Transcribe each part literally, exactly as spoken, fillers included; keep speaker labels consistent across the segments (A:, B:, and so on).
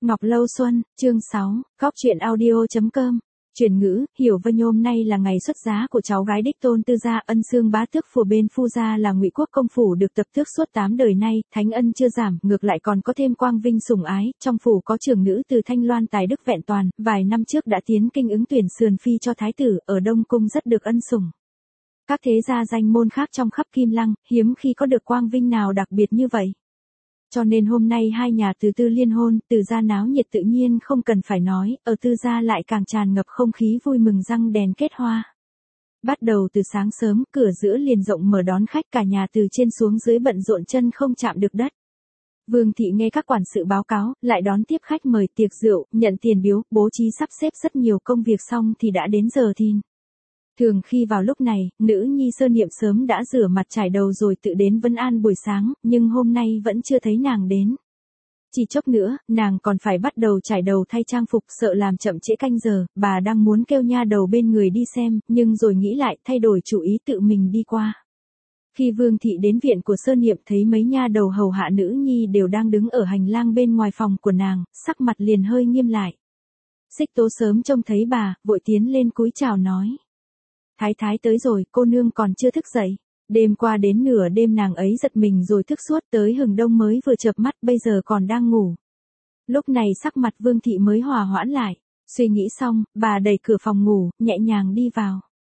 A: Ngọc Lâu Xuân, chương sáu, Góc truyện audio chấm com. Chuyển ngữ, Hiểu Vân hôm nay là ngày xuất giá của cháu gái đích tôn tư gia ân xương bá tước phù bên phu gia là Ngụy Quốc công phủ được tập tước suốt tám đời nay, thánh ân chưa giảm, ngược lại còn có thêm quang vinh sủng ái, trong phủ có trưởng nữ từ Thanh Loan tài đức vẹn toàn, vài năm trước đã tiến kinh ứng tuyển sườn phi cho thái tử, ở Đông Cung rất được ân sủng. Các thế gia danh môn khác trong khắp Kim Lăng, hiếm khi có được quang vinh nào đặc biệt như vậy. Cho nên hôm nay hai nhà từ Tư liên hôn, Từ gia náo nhiệt tự nhiên không cần phải nói, ở Tư gia lại càng tràn ngập không khí vui mừng răng đèn kết hoa. Bắt đầu từ sáng sớm, cửa giữa liền rộng mở đón khách, cả nhà từ trên xuống dưới bận rộn chân không chạm được đất. Vương thị nghe các quản sự báo cáo, lại đón tiếp khách mời tiệc rượu, nhận tiền biếu, bố trí sắp xếp rất nhiều công việc xong thì đã đến giờ thìn. Thường khi vào lúc này, nữ nhi Sơ Niệm sớm đã rửa mặt trải đầu rồi tự đến vấn an buổi sáng, nhưng hôm nay vẫn chưa thấy nàng đến. Chỉ chốc nữa, nàng còn phải bắt đầu trải đầu thay trang phục, sợ làm chậm trễ canh giờ, bà đang muốn kêu nha đầu bên người đi xem, nhưng rồi nghĩ lại, thay đổi chủ ý tự mình đi qua. Khi Vương thị đến viện của Sơ Niệm thấy mấy nha đầu hầu hạ nữ nhi đều đang đứng ở hành lang bên ngoài phòng của nàng, sắc mặt liền hơi nghiêm lại. Xích Tố sớm trông thấy bà, vội tiến lên cúi chào nói. Thái thái tới rồi, cô nương còn chưa thức dậy. Đêm qua đến nửa đêm nàng ấy giật mình rồi thức suốt, tới hừng đông mới vừa chợp mắt, bây giờ còn đang ngủ. Lúc này sắc mặt Vương thị mới hòa hoãn lại. Suy nghĩ xong, bà đẩy cửa phòng ngủ, nhẹ nhàng đi vào.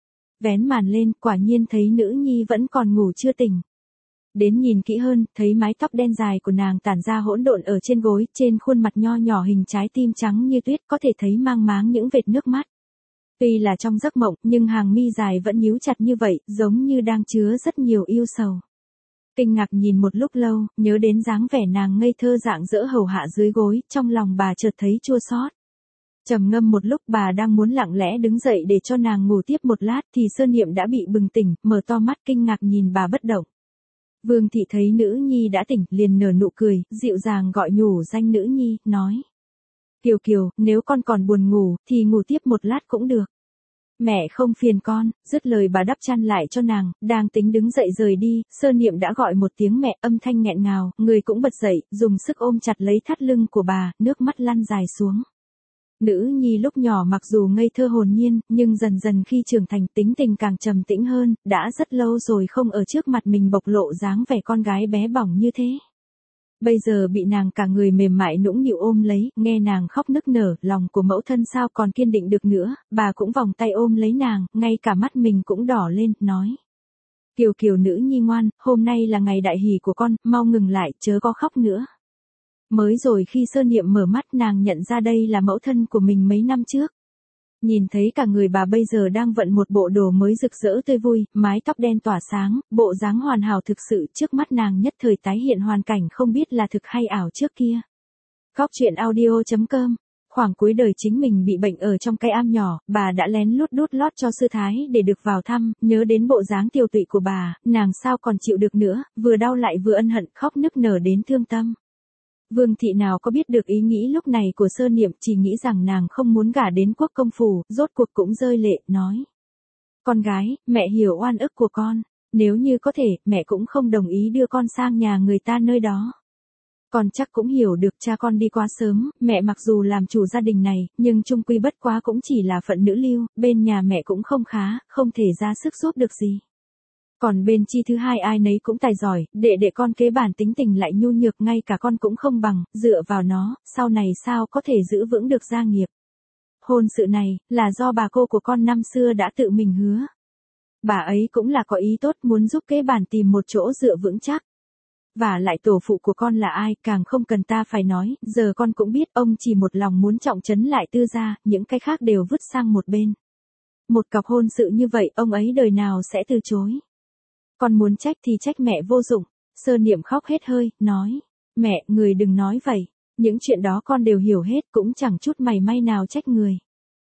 A: Vén màn lên, quả nhiên thấy nữ nhi vẫn còn ngủ chưa tỉnh. Đến nhìn kỹ hơn, thấy mái tóc đen dài của nàng tản ra hỗn độn ở trên gối, trên khuôn mặt nho nhỏ hình trái tim trắng như tuyết, có thể thấy mang máng những vệt nước mắt. Tuy là trong giấc mộng, nhưng hàng mi dài vẫn nhíu chặt như vậy, giống như đang chứa rất nhiều yêu sầu. Kinh ngạc nhìn một lúc lâu, nhớ đến dáng vẻ nàng ngây thơ rạng rỡ hầu hạ dưới gối, trong lòng bà chợt thấy chua xót. Trầm ngâm một lúc, bà đang muốn lặng lẽ đứng dậy để cho nàng ngủ tiếp một lát thì Sơ Niệm đã bị bừng tỉnh, mở to mắt kinh ngạc nhìn bà bất động. Vương thị thấy nữ nhi đã tỉnh, liền nở nụ cười, dịu dàng gọi nhủ danh nữ nhi, nói. Kiều Kiều, nếu con còn buồn ngủ, thì ngủ tiếp một lát cũng được. Mẹ không phiền con, dứt lời bà đắp chăn lại cho nàng, đang tính đứng dậy rời đi, Sơ Niệm đã gọi một tiếng mẹ, âm thanh nghẹn ngào, người cũng bật dậy, dùng sức ôm chặt lấy thắt lưng của bà, nước mắt lăn dài xuống. Nữ nhi lúc nhỏ mặc dù ngây thơ hồn nhiên, nhưng dần dần khi trưởng thành tính tình càng trầm tĩnh hơn, đã rất lâu rồi không ở trước mặt mình bộc lộ dáng vẻ con gái bé bỏng như thế. Bây giờ bị nàng cả người mềm mại nũng nịu ôm lấy, nghe nàng khóc nức nở, lòng của mẫu thân sao còn kiên định được nữa, bà cũng vòng tay ôm lấy nàng, ngay cả mắt mình cũng đỏ lên, nói. Kiều Kiều nữ nhi ngoan, hôm nay là ngày đại hỷ của con, mau ngừng lại, chớ có khóc nữa. Mới rồi khi Sơ Niệm mở mắt nàng nhận ra đây là mẫu thân của mình mấy năm trước. Nhìn thấy cả người bà bây giờ đang vận một bộ đồ mới rực rỡ tươi vui, mái tóc đen tỏa sáng, bộ dáng hoàn hảo thực sự, trước mắt nàng nhất thời tái hiện hoàn cảnh không biết là thực hay ảo trước kia. Góc truyện audio chấm com. Khoảng cuối đời chính mình bị bệnh ở trong cái am nhỏ, bà đã lén lút đút lót cho sư thái để được vào thăm, nhớ đến bộ dáng tiều tụy của bà, nàng sao còn chịu được nữa, vừa đau lại vừa ân hận, khóc nức nở đến thương tâm. Vương thị nào có biết được ý nghĩ lúc này của Sơ Niệm, chỉ nghĩ rằng nàng không muốn gả đến quốc công phủ, rốt cuộc cũng rơi lệ, nói. Con gái, mẹ hiểu oan ức của con, nếu như có thể, mẹ cũng không đồng ý đưa con sang nhà người ta nơi đó. Con chắc cũng hiểu được cha con đi quá sớm, mẹ mặc dù làm chủ gia đình này, nhưng chung quy bất quá cũng chỉ là phận nữ lưu, bên nhà mẹ cũng không khá, không thể ra sức giúp được gì. Còn bên chi thứ hai ai nấy cũng tài giỏi, để để con kế bản tính tình lại nhu nhược, ngay cả con cũng không bằng, dựa vào nó, sau này sao có thể giữ vững được gia nghiệp. Hôn sự này, là do bà cô của con năm xưa đã tự mình hứa. Bà ấy cũng là có ý tốt muốn giúp kế bản tìm một chỗ dựa vững chắc. Và lại tổ phụ của con là ai, càng không cần ta phải nói, giờ con cũng biết ông chỉ một lòng muốn trọng trấn lại Tư gia, những cái khác đều vứt sang một bên. Một cọc hôn sự như vậy, ông ấy đời nào sẽ từ chối. Con muốn trách thì trách mẹ vô dụng. Sơ Niệm khóc hết hơi, nói. Mẹ, người đừng nói vậy. Những chuyện đó con đều hiểu hết, cũng chẳng chút mảy may nào trách người.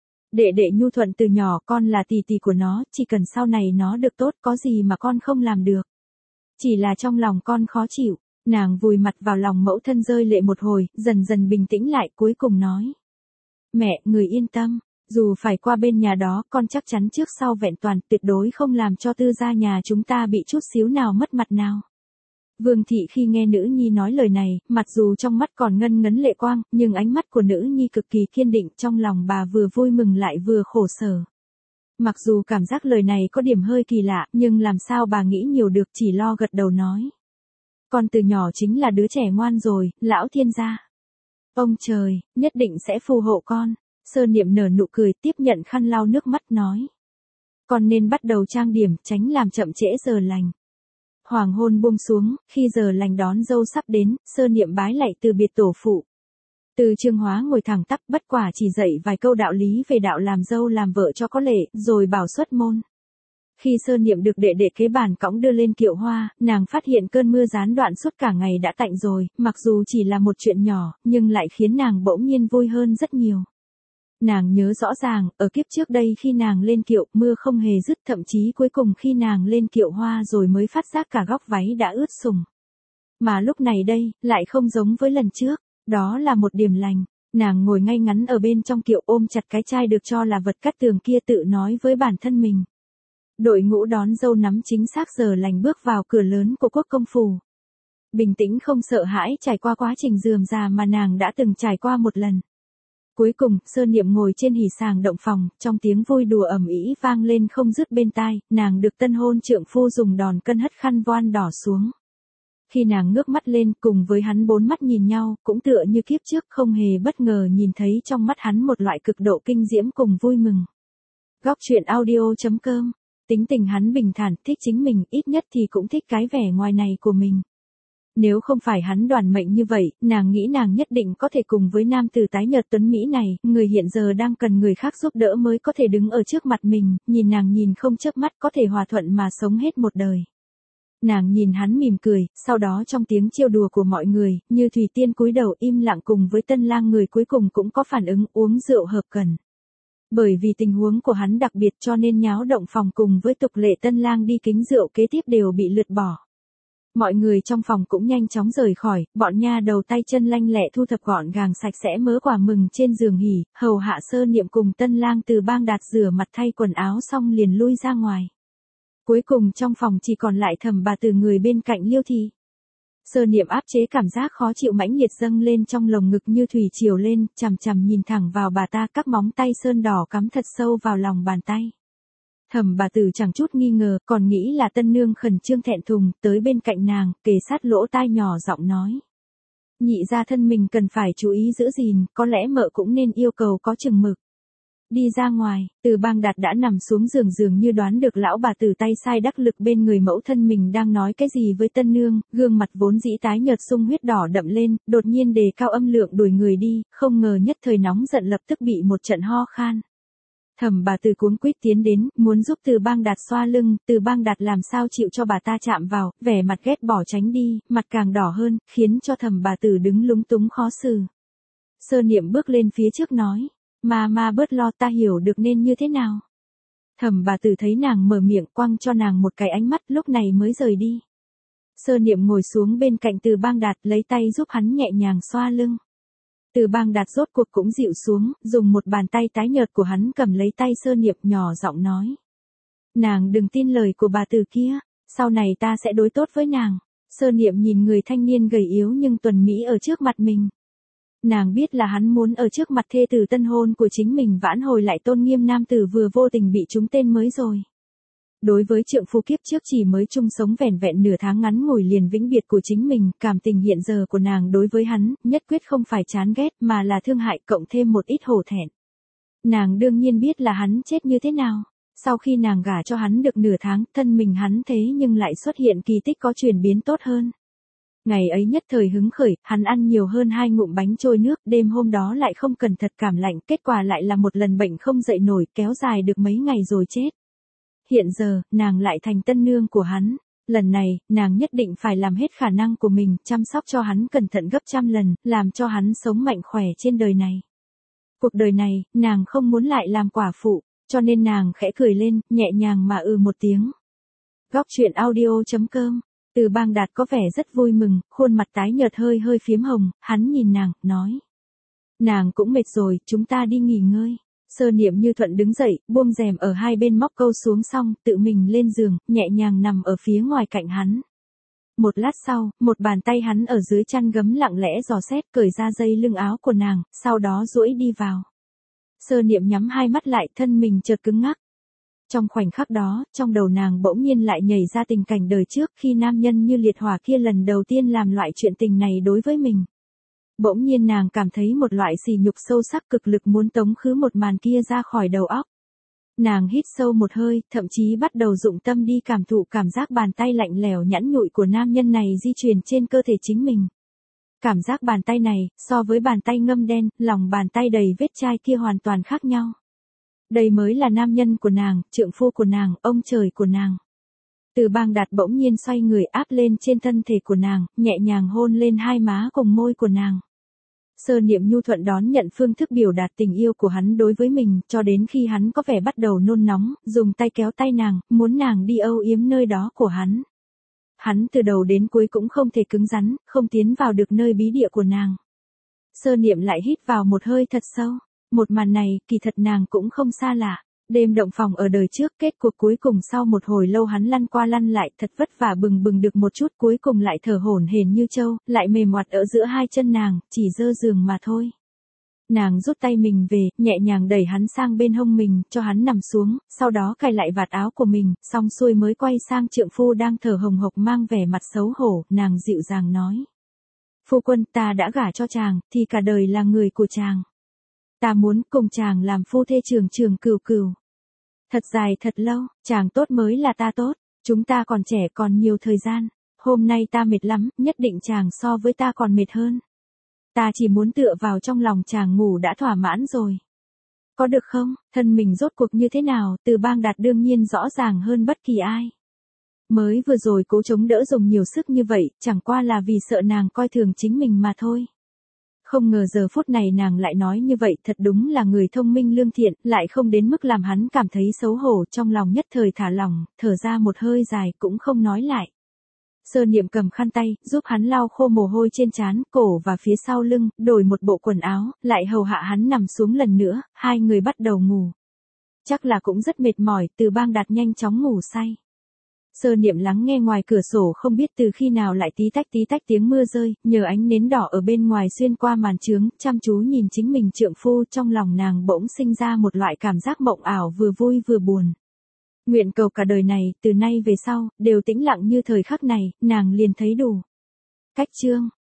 A: Đệ đệ nhu thuận từ nhỏ, con là tì tì của nó, chỉ cần sau này nó được tốt, có gì mà con không làm được. Chỉ là trong lòng con khó chịu. Nàng vùi mặt vào lòng mẫu thân rơi lệ một hồi, dần dần bình tĩnh lại, cuối cùng nói. Mẹ, người yên tâm. Dù phải qua bên nhà đó, con chắc chắn trước sau vẹn toàn, tuyệt đối không làm cho Tư gia nhà chúng ta bị chút xíu nào mất mặt nào. Vương thị khi nghe nữ nhi nói lời này, mặc dù trong mắt còn ngân ngấn lệ quang, nhưng ánh mắt của nữ nhi cực kỳ kiên định, trong lòng bà vừa vui mừng lại vừa khổ sở. Mặc dù cảm giác lời này có điểm hơi kỳ lạ, nhưng làm sao bà nghĩ nhiều được, chỉ lo gật đầu nói. Con từ nhỏ chính là đứa trẻ ngoan rồi, lão thiên gia. Ông trời, nhất định sẽ phù hộ con. Sơ Niệm nở nụ cười, tiếp nhận khăn lau nước mắt nói. Con nên bắt đầu trang điểm, tránh làm chậm trễ giờ lành. Hoàng hôn buông xuống, khi giờ lành đón dâu sắp đến, Sơ Niệm bái lạy từ biệt tổ phụ. Từ Trương Hóa ngồi thẳng tắp, bất quả chỉ dạy vài câu đạo lý về đạo làm dâu làm vợ cho có lệ, rồi bảo xuất môn. Khi Sơ Niệm được đệ đệ kế bàn cõng đưa lên kiệu hoa, nàng phát hiện cơn mưa gián đoạn suốt cả ngày đã tạnh rồi, mặc dù chỉ là một chuyện nhỏ, nhưng lại khiến nàng bỗng nhiên vui hơn rất nhiều. Nàng nhớ rõ ràng, ở kiếp trước đây khi nàng lên kiệu, mưa không hề dứt, thậm chí cuối cùng khi nàng lên kiệu hoa rồi mới phát giác cả góc váy đã ướt sũng. Mà lúc này đây, lại không giống với lần trước, đó là một điểm lành. Nàng ngồi ngay ngắn ở bên trong kiệu ôm chặt cái chai được cho là vật cát tường kia, tự nói với bản thân mình. Đội ngũ đón dâu nắm chính xác giờ lành bước vào cửa lớn của quốc công phủ. Bình tĩnh không sợ hãi trải qua quá trình rườm rà mà nàng đã từng trải qua một lần. Cuối cùng, Sơ Niệm ngồi trên hỉ sàng động phòng, trong tiếng vui đùa ầm ĩ vang lên không dứt bên tai, nàng được tân hôn trượng phu dùng đòn cân hất khăn voan đỏ xuống. Khi nàng ngước mắt lên, cùng với hắn bốn mắt nhìn nhau, cũng tựa như kiếp trước, không hề bất ngờ nhìn thấy trong mắt hắn một loại cực độ kinh diễm cùng vui mừng. Góc truyện audio chấm com. Tính tình hắn bình thản, thích chính mình, ít nhất thì cũng thích cái vẻ ngoài này của mình. Nếu không phải hắn đoản mệnh như vậy, nàng nghĩ nàng nhất định có thể cùng với nam tử tái nhợt tuấn Mỹ này, người hiện giờ đang cần người khác giúp đỡ mới có thể đứng ở trước mặt mình, nhìn nàng nhìn không chớp mắt có thể hòa thuận mà sống hết một đời. Nàng nhìn hắn mỉm cười, sau đó trong tiếng trêu đùa của mọi người, như Thủy Tiên cúi đầu im lặng cùng với tân lang người cuối cùng cũng có phản ứng uống rượu hợp cần. Bởi vì tình huống của hắn đặc biệt cho nên nháo động phòng cùng với tục lệ tân lang đi kính rượu kế tiếp đều bị lượt bỏ. Mọi người trong phòng cũng nhanh chóng rời khỏi, bọn nha đầu tay chân lanh lẹ thu thập gọn gàng sạch sẽ mớ quà mừng trên giường hỉ, hầu hạ Sơ Niệm cùng tân lang từ bang đạt rửa mặt thay quần áo xong liền lui ra ngoài. Cuối cùng trong phòng chỉ còn lại Thẩm bà từ người bên cạnh Liêu Thị. Sơ Niệm áp chế cảm giác khó chịu mãnh liệt dâng lên trong lồng ngực như thủy triều lên, chằm chằm nhìn thẳng vào bà ta, các móng tay sơn đỏ cắm thật sâu vào lòng bàn tay. Thẩm bà tử chẳng chút nghi ngờ, còn nghĩ là tân nương khẩn trương thẹn thùng, tới bên cạnh nàng, kề sát lỗ tai nhỏ giọng nói. Nhị gia thân mình cần phải chú ý giữ gìn, có lẽ mợ cũng nên yêu cầu có chừng mực. Đi ra ngoài, Từ Bang Đạt đã nằm xuống giường dường như đoán được lão bà tử tay sai đắc lực bên người mẫu thân mình đang nói cái gì với tân nương, gương mặt vốn dĩ tái nhợt sung huyết đỏ đậm lên, đột nhiên đề cao âm lượng đuổi người đi, không ngờ nhất thời nóng giận lập tức bị một trận ho khan. Thẩm bà tử cuống quýt tiến đến, muốn giúp Từ Bang Đạt xoa lưng, Từ Bang Đạt làm sao chịu cho bà ta chạm vào, vẻ mặt ghét bỏ tránh đi, mặt càng đỏ hơn, khiến cho thẩm bà tử đứng lúng túng khó xử. Sơ Niệm bước lên phía trước nói. Ma ma bớt lo, ta hiểu được nên như thế nào. Thẩm bà tử thấy nàng mở miệng, quăng cho nàng một cái ánh mắt, lúc này mới rời đi. Sơ Niệm ngồi xuống bên cạnh Từ Bang Đạt, lấy tay giúp hắn nhẹ nhàng xoa lưng. Từ Bang Đạt rốt cuộc cũng dịu xuống, dùng một bàn tay tái nhợt của hắn cầm lấy tay Sơ Niệm, nhỏ giọng nói. Nàng đừng tin lời của bà tử kia, sau này ta sẽ đối tốt với nàng. Sơ Niệm nhìn người thanh niên gầy yếu nhưng tuần mỹ ở trước mặt mình. Nàng biết là hắn muốn ở trước mặt thê tử tân hôn của chính mình vãn hồi lại tôn nghiêm nam tử vừa vô tình bị trúng tên mới rồi. Đối với trượng phu kiếp trước chỉ mới chung sống vẻn vẹn nửa tháng ngắn ngủi liền vĩnh biệt của chính mình, cảm tình hiện giờ của nàng đối với hắn, nhất quyết không phải chán ghét mà là thương hại cộng thêm một ít hổ thẹn. Nàng đương nhiên biết là hắn chết như thế nào. Sau khi nàng gả cho hắn được nửa tháng, thân mình hắn thế nhưng lại xuất hiện kỳ tích có chuyển biến tốt hơn. Ngày ấy nhất thời hứng khởi, hắn ăn nhiều hơn hai ngụm bánh trôi nước, đêm hôm đó lại không cẩn thận cảm lạnh, kết quả lại là một lần bệnh không dậy nổi, kéo dài được mấy ngày rồi chết. Hiện giờ, nàng lại thành tân nương của hắn. Lần này, nàng nhất định phải làm hết khả năng của mình, chăm sóc cho hắn cẩn thận gấp trăm lần, làm cho hắn sống mạnh khỏe trên đời này. Cuộc đời này, nàng không muốn lại làm quả phụ, cho nên nàng khẽ cười lên, nhẹ nhàng mà ừ một tiếng. Góc truyện audio chấm com. Từ Bang Đạt có vẻ rất vui mừng, khuôn mặt tái nhợt hơi hơi phiếm hồng, hắn nhìn nàng, nói. Nàng cũng mệt rồi, chúng ta đi nghỉ ngơi. Sơ Niệm như thuận đứng dậy, buông rèm ở hai bên móc câu xuống xong, tự mình lên giường, nhẹ nhàng nằm ở phía ngoài cạnh hắn. Một lát sau, một bàn tay hắn ở dưới chăn gấm lặng lẽ dò xét cởi ra dây lưng áo của nàng, sau đó duỗi đi vào. Sơ Niệm nhắm hai mắt lại, thân mình chợt cứng ngắc. Trong khoảnh khắc đó, trong đầu nàng bỗng nhiên lại nhảy ra tình cảnh đời trước khi nam nhân như liệt hỏa kia lần đầu tiên làm loại chuyện tình này đối với mình. Bỗng nhiên nàng cảm thấy một loại sỉ nhục sâu sắc cực lực muốn tống khứ một màn kia ra khỏi đầu óc. Nàng hít sâu một hơi, thậm chí bắt đầu dụng tâm đi cảm thụ cảm giác bàn tay lạnh lẽo nhẵn nhụi của nam nhân này di chuyển trên cơ thể chính mình. Cảm giác bàn tay này, so với bàn tay ngâm đen, lòng bàn tay đầy vết chai kia hoàn toàn khác nhau. Đây mới là nam nhân của nàng, trượng phu của nàng, ông trời của nàng. Từ Bang Đạt bỗng nhiên xoay người áp lên trên thân thể của nàng, nhẹ nhàng hôn lên hai má cùng môi của nàng. Sơ Niệm nhu thuận đón nhận phương thức biểu đạt tình yêu của hắn đối với mình, cho đến khi hắn có vẻ bắt đầu nôn nóng, dùng tay kéo tay nàng, muốn nàng đi âu yếm nơi đó của hắn. Hắn từ đầu đến cuối cũng không thể cứng rắn, không tiến vào được nơi bí địa của nàng. Sơ Niệm lại hít vào một hơi thật sâu. Một màn này, kỳ thật nàng cũng không xa lạ. Đêm động phòng ở đời trước, kết cuộc cuối cùng sau một hồi lâu hắn lăn qua lăn lại, thật vất vả bừng bừng được một chút, cuối cùng lại thở hổn hển như trâu, lại mềm oặt ở giữa hai chân nàng, chỉ dơ giường mà thôi. Nàng rút tay mình về, nhẹ nhàng đẩy hắn sang bên hông mình, cho hắn nằm xuống, sau đó cài lại vạt áo của mình, xong xuôi mới quay sang trượng phu đang thở hồng hộc mang vẻ mặt xấu hổ, nàng dịu dàng nói. Phu quân, ta đã gả cho chàng, thì cả đời là người của chàng. Ta muốn cùng chàng làm phu thê trường trường cửu cửu. Thật dài thật lâu, chàng tốt mới là ta tốt, chúng ta còn trẻ còn nhiều thời gian, hôm nay ta mệt lắm, nhất định chàng so với ta còn mệt hơn. Ta chỉ muốn tựa vào trong lòng chàng ngủ đã thỏa mãn rồi. Có được không, thân mình rốt cuộc như thế nào, Từ Bang Đạt đương nhiên rõ ràng hơn bất kỳ ai. Mới vừa rồi cố chống đỡ dùng nhiều sức như vậy, chẳng qua là vì sợ nàng coi thường chính mình mà thôi. Không ngờ giờ phút này nàng lại nói như vậy, thật đúng là người thông minh lương thiện, lại không đến mức làm hắn cảm thấy xấu hổ, trong lòng nhất thời thả lỏng, thở ra một hơi dài cũng không nói lại. Sơ Niệm cầm khăn tay, giúp hắn lau khô mồ hôi trên trán, cổ và phía sau lưng, đổi một bộ quần áo, lại hầu hạ hắn nằm xuống lần nữa, hai người bắt đầu ngủ. Chắc là cũng rất mệt mỏi, Từ Bang Đạt nhanh chóng ngủ say. Sơ Niệm lắng nghe ngoài cửa sổ không biết từ khi nào lại tí tách tí tách tiếng mưa rơi, nhờ ánh nến đỏ ở bên ngoài xuyên qua màn trướng, chăm chú nhìn chính mình trượng phu, trong lòng nàng bỗng sinh ra một loại cảm giác mộng ảo vừa vui vừa buồn. Nguyện cầu cả đời này, từ nay về sau, đều tĩnh lặng như thời khắc này, nàng liền thấy đủ. Cách chương